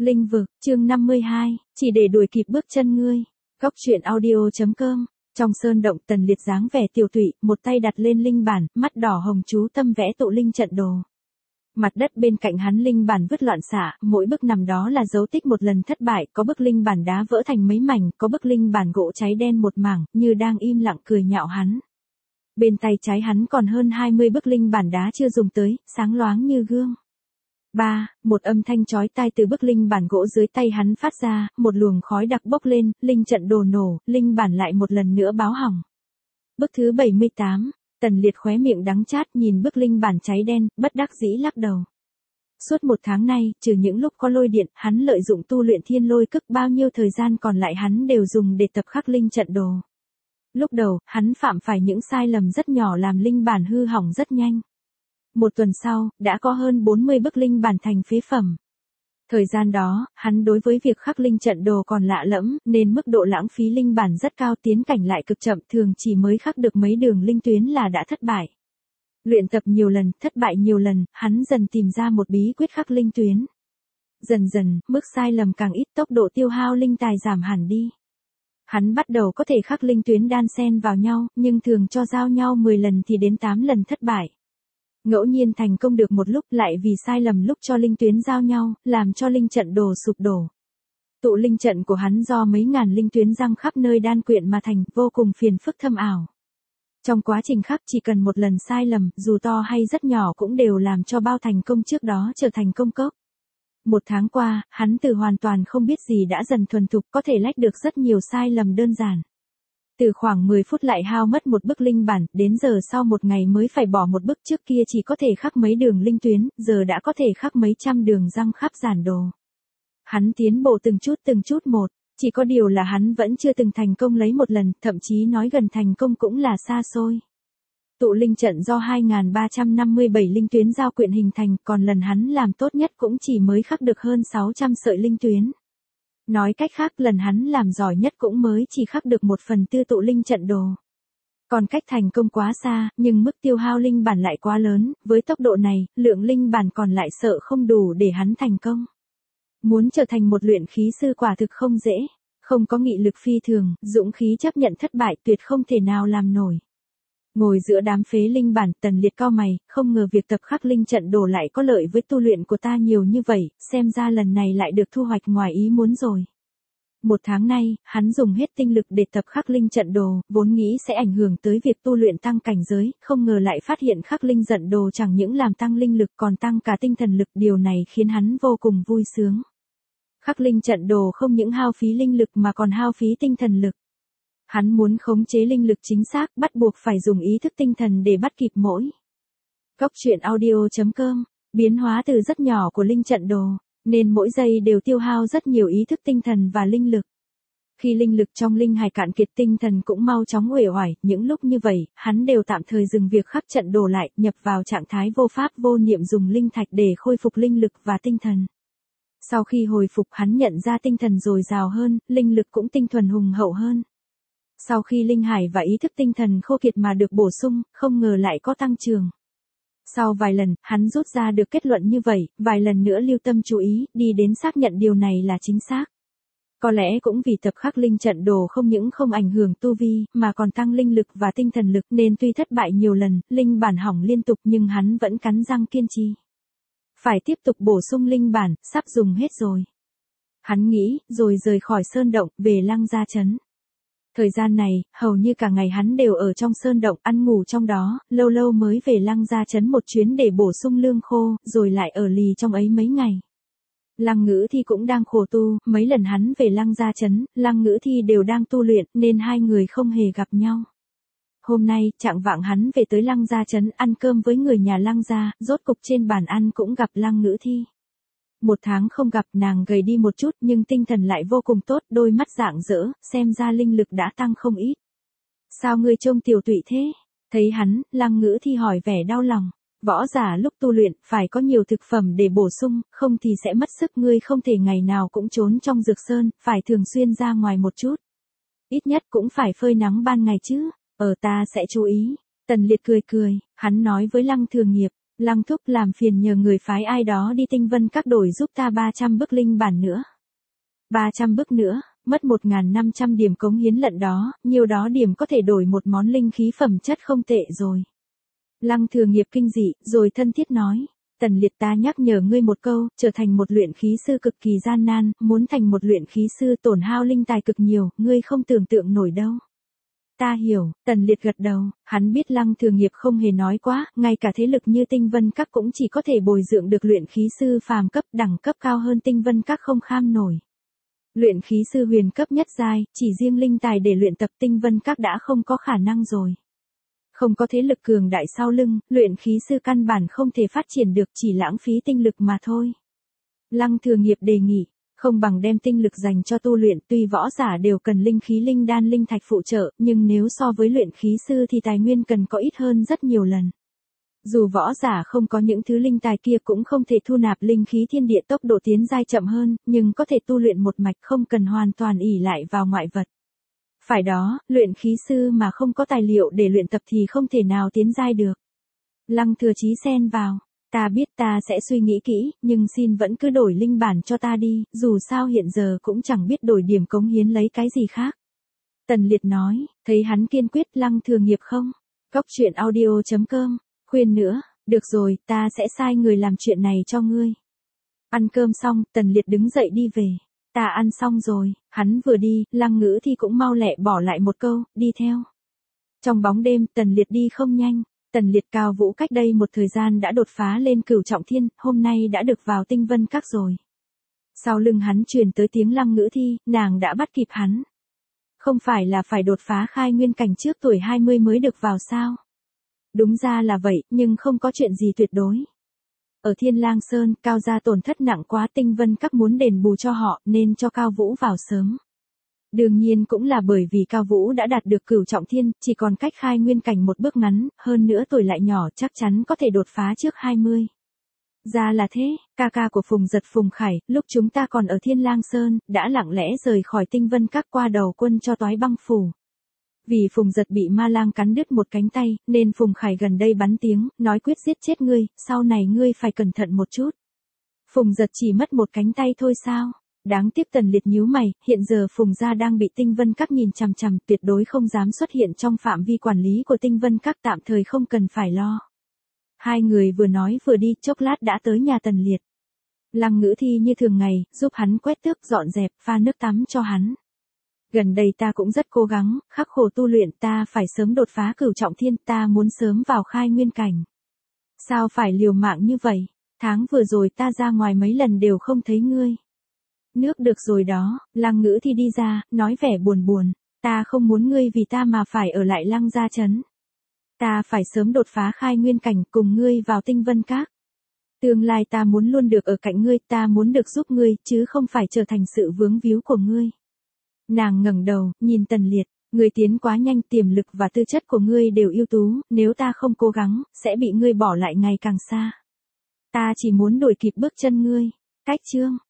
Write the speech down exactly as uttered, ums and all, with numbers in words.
Linh vực, chương năm mươi hai, chỉ để đuổi kịp bước chân ngươi. Góc truyện audio chấm com. Trong sơn động, Tần Liệt dáng vẻ tiều tụy, một tay đặt lên linh bản, mắt đỏ hồng chú tâm vẽ tụ linh trận đồ. Mặt đất bên cạnh hắn linh bản vứt loạn xạ, mỗi bức nằm đó là dấu tích một lần thất bại, có bức linh bản đá vỡ thành mấy mảnh, có bức linh bản gỗ cháy đen một mảng, như đang im lặng cười nhạo hắn. Bên tay trái hắn còn hơn hai mươi bức linh bản đá chưa dùng tới, sáng loáng như gương. Ba, một âm thanh chói tai từ bức linh bản gỗ dưới tay hắn phát ra, một luồng khói đặc bốc lên, linh trận đồ nổ, linh bản lại một lần nữa báo hỏng. Bức thứ bảy mươi tám, Tần Liệt khóe miệng đắng chát nhìn bức linh bản cháy đen, bất đắc dĩ lắc đầu. Suốt một tháng nay, trừ những lúc có lôi điện, hắn lợi dụng tu luyện thiên lôi cức, bao nhiêu thời gian còn lại hắn đều dùng để tập khắc linh trận đồ. Lúc đầu, hắn phạm phải những sai lầm rất nhỏ làm linh bản hư hỏng rất nhanh. Một tuần sau, đã có hơn bốn mươi bức linh bản thành phế phẩm. Thời gian đó, hắn đối với việc khắc linh trận đồ còn lạ lẫm, nên mức độ lãng phí linh bản rất cao, tiến cảnh lại cực chậm, thường chỉ mới khắc được mấy đường linh tuyến là đã thất bại. Luyện tập nhiều lần, thất bại nhiều lần, hắn dần tìm ra một bí quyết khắc linh tuyến. Dần dần, mức sai lầm càng ít, tốc độ tiêu hao linh tài giảm hẳn đi. Hắn bắt đầu có thể khắc linh tuyến đan xen vào nhau, nhưng thường cho giao nhau mười lần thì đến tám lần thất bại. Ngẫu nhiên thành công được một lúc, lại vì sai lầm lúc cho linh tuyến giao nhau, làm cho linh trận đồ sụp đổ. Tụ linh trận của hắn do mấy ngàn linh tuyến răng khắp nơi đan quyện mà thành, vô cùng phiền phức thâm ảo. Trong quá trình khắc chỉ cần một lần sai lầm, dù to hay rất nhỏ cũng đều làm cho bao thành công trước đó trở thành công cốc. Một tháng qua, hắn từ hoàn toàn không biết gì đã dần thuần thục, có thể lách được rất nhiều sai lầm đơn giản. Từ khoảng mười phút lại hao mất một bức linh bản, đến giờ sau một ngày mới phải bỏ một bức, trước kia chỉ có thể khắc mấy đường linh tuyến, giờ đã có thể khắc mấy trăm đường răng khắp giản đồ. Hắn tiến bộ từng chút từng chút một, chỉ có điều là hắn vẫn chưa từng thành công lấy một lần, thậm chí nói gần thành công cũng là xa xôi. Tụ linh trận do hai nghìn ba trăm năm mươi bảy linh tuyến giao quyện hình thành, còn lần hắn làm tốt nhất cũng chỉ mới khắc được hơn sáu trăm sợi linh tuyến. Nói cách khác, lần hắn làm giỏi nhất cũng mới chỉ khắc được một phần tư tụ linh trận đồ. Còn cách thành công quá xa, nhưng mức tiêu hao linh bản lại quá lớn, với tốc độ này, lượng linh bản còn lại sợ không đủ để hắn thành công. Muốn trở thành một luyện khí sư quả thực không dễ, không có nghị lực phi thường, dũng khí chấp nhận thất bại tuyệt không thể nào làm nổi. Ngồi giữa đám phế linh bản, Tần Liệt cau mày, không ngờ việc tập khắc linh trận đồ lại có lợi với tu luyện của ta nhiều như vậy, xem ra lần này lại được thu hoạch ngoài ý muốn rồi. Một tháng nay, hắn dùng hết tinh lực để tập khắc linh trận đồ, vốn nghĩ sẽ ảnh hưởng tới việc tu luyện tăng cảnh giới, không ngờ lại phát hiện khắc linh trận đồ chẳng những làm tăng linh lực còn tăng cả tinh thần lực, điều này khiến hắn vô cùng vui sướng. Khắc linh trận đồ không những hao phí linh lực mà còn hao phí tinh thần lực. Hắn muốn khống chế linh lực chính xác, bắt buộc phải dùng ý thức tinh thần để bắt kịp mỗi. Góc truyện audio chấm com, biến hóa từ rất nhỏ của linh trận đồ, nên mỗi giây đều tiêu hao rất nhiều ý thức tinh thần và linh lực. Khi linh lực trong linh hải cạn kiệt, tinh thần cũng mau chóng uể oải, những lúc như vậy, hắn đều tạm thời dừng việc khắc trận đồ lại, nhập vào trạng thái vô pháp vô niệm dùng linh thạch để khôi phục linh lực và tinh thần. Sau khi hồi phục, hắn nhận ra tinh thần dồi dào hơn, linh lực cũng tinh thuần hùng hậu hơn. Sau khi linh hải và ý thức tinh thần khô kiệt mà được bổ sung, không ngờ lại có tăng trưởng. Sau vài lần, hắn rút ra được kết luận như vậy, vài lần nữa lưu tâm chú ý, đi đến xác nhận điều này là chính xác. Có lẽ cũng vì tập khắc linh trận đồ không những không ảnh hưởng tu vi, mà còn tăng linh lực và tinh thần lực, nên tuy thất bại nhiều lần, linh bản hỏng liên tục nhưng hắn vẫn cắn răng kiên trì. Phải tiếp tục bổ sung linh bản, sắp dùng hết rồi. Hắn nghĩ, rồi rời khỏi sơn động, về Lăng Gia Trấn. Thời gian này, hầu như cả ngày hắn đều ở trong sơn động, ăn ngủ trong đó, lâu lâu mới về Lăng Gia Trấn một chuyến để bổ sung lương khô, rồi lại ở lì trong ấy mấy ngày. Lăng Ngữ Thi cũng đang khổ tu, mấy lần hắn về Lăng Gia Trấn, Lăng Ngữ Thi đều đang tu luyện, nên hai người không hề gặp nhau. Hôm nay, chạng vạng hắn về tới Lăng Gia Trấn ăn cơm với người nhà Lăng Gia, rốt cục trên bàn ăn cũng gặp Lăng Ngữ Thi. Một tháng không gặp, nàng gầy đi một chút nhưng tinh thần lại vô cùng tốt, đôi mắt rạng rỡ, xem ra linh lực đã tăng không ít. Sao ngươi trông tiều tụy thế? Thấy hắn, Lăng Ngữ Thi hỏi vẻ đau lòng. Võ giả lúc tu luyện, phải có nhiều thực phẩm để bổ sung, không thì sẽ mất sức, ngươi không thể ngày nào cũng trốn trong dược sơn, phải thường xuyên ra ngoài một chút. Ít nhất cũng phải phơi nắng ban ngày chứ, ở ta sẽ chú ý. Tần Liệt cười cười, hắn nói với Lăng Thường Nghiệp. Lăng thúc làm phiền nhờ người phái ai đó đi tinh vân các đổi giúp ta ba trăm bức linh bản nữa. ba trăm bức nữa, mất một nghìn năm trăm điểm cống hiến lận đó, nhiều đó điểm có thể đổi một món linh khí phẩm chất không tệ rồi. Lăng Thừa Nghiệp kinh dị, rồi thân thiết nói. Tần Liệt, ta nhắc nhở ngươi một câu, trở thành một luyện khí sư cực kỳ gian nan, muốn thành một luyện khí sư tổn hao linh tài cực nhiều, ngươi không tưởng tượng nổi đâu. Ta hiểu, Tần Liệt gật đầu, hắn biết Lăng Thừa Nghiệp không hề nói quá, ngay cả thế lực như tinh vân các cũng chỉ có thể bồi dưỡng được luyện khí sư phàm cấp, đẳng cấp cao hơn tinh vân các không kham nổi. Luyện khí sư huyền cấp nhất giai, chỉ riêng linh tài để luyện tập tinh vân các đã không có khả năng rồi. Không có thế lực cường đại sau lưng, luyện khí sư căn bản không thể phát triển được, chỉ lãng phí tinh lực mà thôi. Lăng Thừa Nghiệp đề nghị, không bằng đem tinh lực dành cho tu luyện, tuy võ giả đều cần linh khí linh đan linh thạch phụ trợ, nhưng nếu so với luyện khí sư thì tài nguyên cần có ít hơn rất nhiều lần. Dù võ giả không có những thứ linh tài kia cũng không thể thu nạp linh khí thiên địa, tốc độ tiến giai chậm hơn, nhưng có thể tu luyện một mạch không cần hoàn toàn ỷ lại vào ngoại vật. Phải đó, luyện khí sư mà không có tài liệu để luyện tập thì không thể nào tiến giai được. Lăng Thừa Chí xen vào, ta biết, ta sẽ suy nghĩ kỹ, nhưng xin vẫn cứ đổi linh bản cho ta đi, dù sao hiện giờ cũng chẳng biết đổi điểm cống hiến lấy cái gì khác. Tần Liệt nói, thấy hắn kiên quyết. Lăng Thừa Nghiệp không. Cóc truyện audio chấm com, khuyên nữa, được rồi, ta sẽ sai người làm chuyện này cho ngươi. Ăn cơm xong, Tần Liệt đứng dậy đi về. Ta ăn xong rồi, hắn vừa đi, Lăng Ngữ Thi cũng mau lẹ bỏ lại một câu, đi theo. Trong bóng đêm, Tần Liệt đi không nhanh. Tần Liệt Cao Vũ cách đây một thời gian đã đột phá lên cửu trọng thiên, hôm nay đã được vào tinh vân các rồi. Sau lưng hắn truyền tới tiếng Lăng Ngữ Thi, nàng đã bắt kịp hắn. Không phải là phải đột phá khai nguyên cảnh trước tuổi hai mươi mới được vào sao? Đúng ra là vậy, nhưng không có chuyện gì tuyệt đối. Ở Thiên Lang Sơn, Cao gia tổn thất nặng quá, tinh vân các muốn đền bù cho họ, nên cho Cao Vũ vào sớm. Đương nhiên cũng là bởi vì Cao Vũ đã đạt được cửu trọng thiên, chỉ còn cách khai nguyên cảnh một bước ngắn, hơn nữa tuổi lại nhỏ, chắc chắn có thể đột phá trước hai mươi. Ra là thế, ca ca của Phùng Giật Phùng Khải, lúc chúng ta còn ở Thiên Lang Sơn, đã lặng lẽ rời khỏi tinh vân các qua đầu quân cho Toái Băng Phủ. Vì Phùng Giật bị ma lang cắn đứt một cánh tay, nên Phùng Khải gần đây bắn tiếng, nói quyết giết chết ngươi, sau này ngươi phải cẩn thận một chút. Phùng Giật chỉ mất một cánh tay thôi sao? Đáng tiếc. Tần Liệt nhíu mày, hiện giờ Phùng gia đang bị tinh vân các nhìn chằm chằm, tuyệt đối không dám xuất hiện trong phạm vi quản lý của tinh vân các, tạm thời không cần phải lo. Hai người vừa nói vừa đi, chốc lát đã tới nhà Tần Liệt. Lăng Ngữ Thi như thường ngày, giúp hắn quét tước dọn dẹp, pha nước tắm cho hắn. Gần đây ta cũng rất cố gắng, khắc khổ tu luyện, ta phải sớm đột phá cửu trọng thiên, ta muốn sớm vào khai nguyên cảnh. Sao phải liều mạng như vậy? Tháng vừa rồi ta ra ngoài mấy lần đều không thấy ngươi. Nước được rồi đó. Lăng Ngữ Thi đi ra, nói vẻ buồn buồn. Ta không muốn ngươi vì ta mà phải ở lại Lăng gia trấn. Ta phải sớm đột phá khai nguyên cảnh, cùng ngươi vào tinh vân các. Tương lai ta muốn luôn được ở cạnh ngươi, ta muốn được giúp ngươi, chứ không phải trở thành sự vướng víu của ngươi. Nàng ngẩng đầu, nhìn Tần Liệt, ngươi tiến quá nhanh, tiềm lực và tư chất của ngươi đều ưu tú, nếu ta không cố gắng, sẽ bị ngươi bỏ lại ngày càng xa. Ta chỉ muốn đuổi kịp bước chân ngươi. Cách chương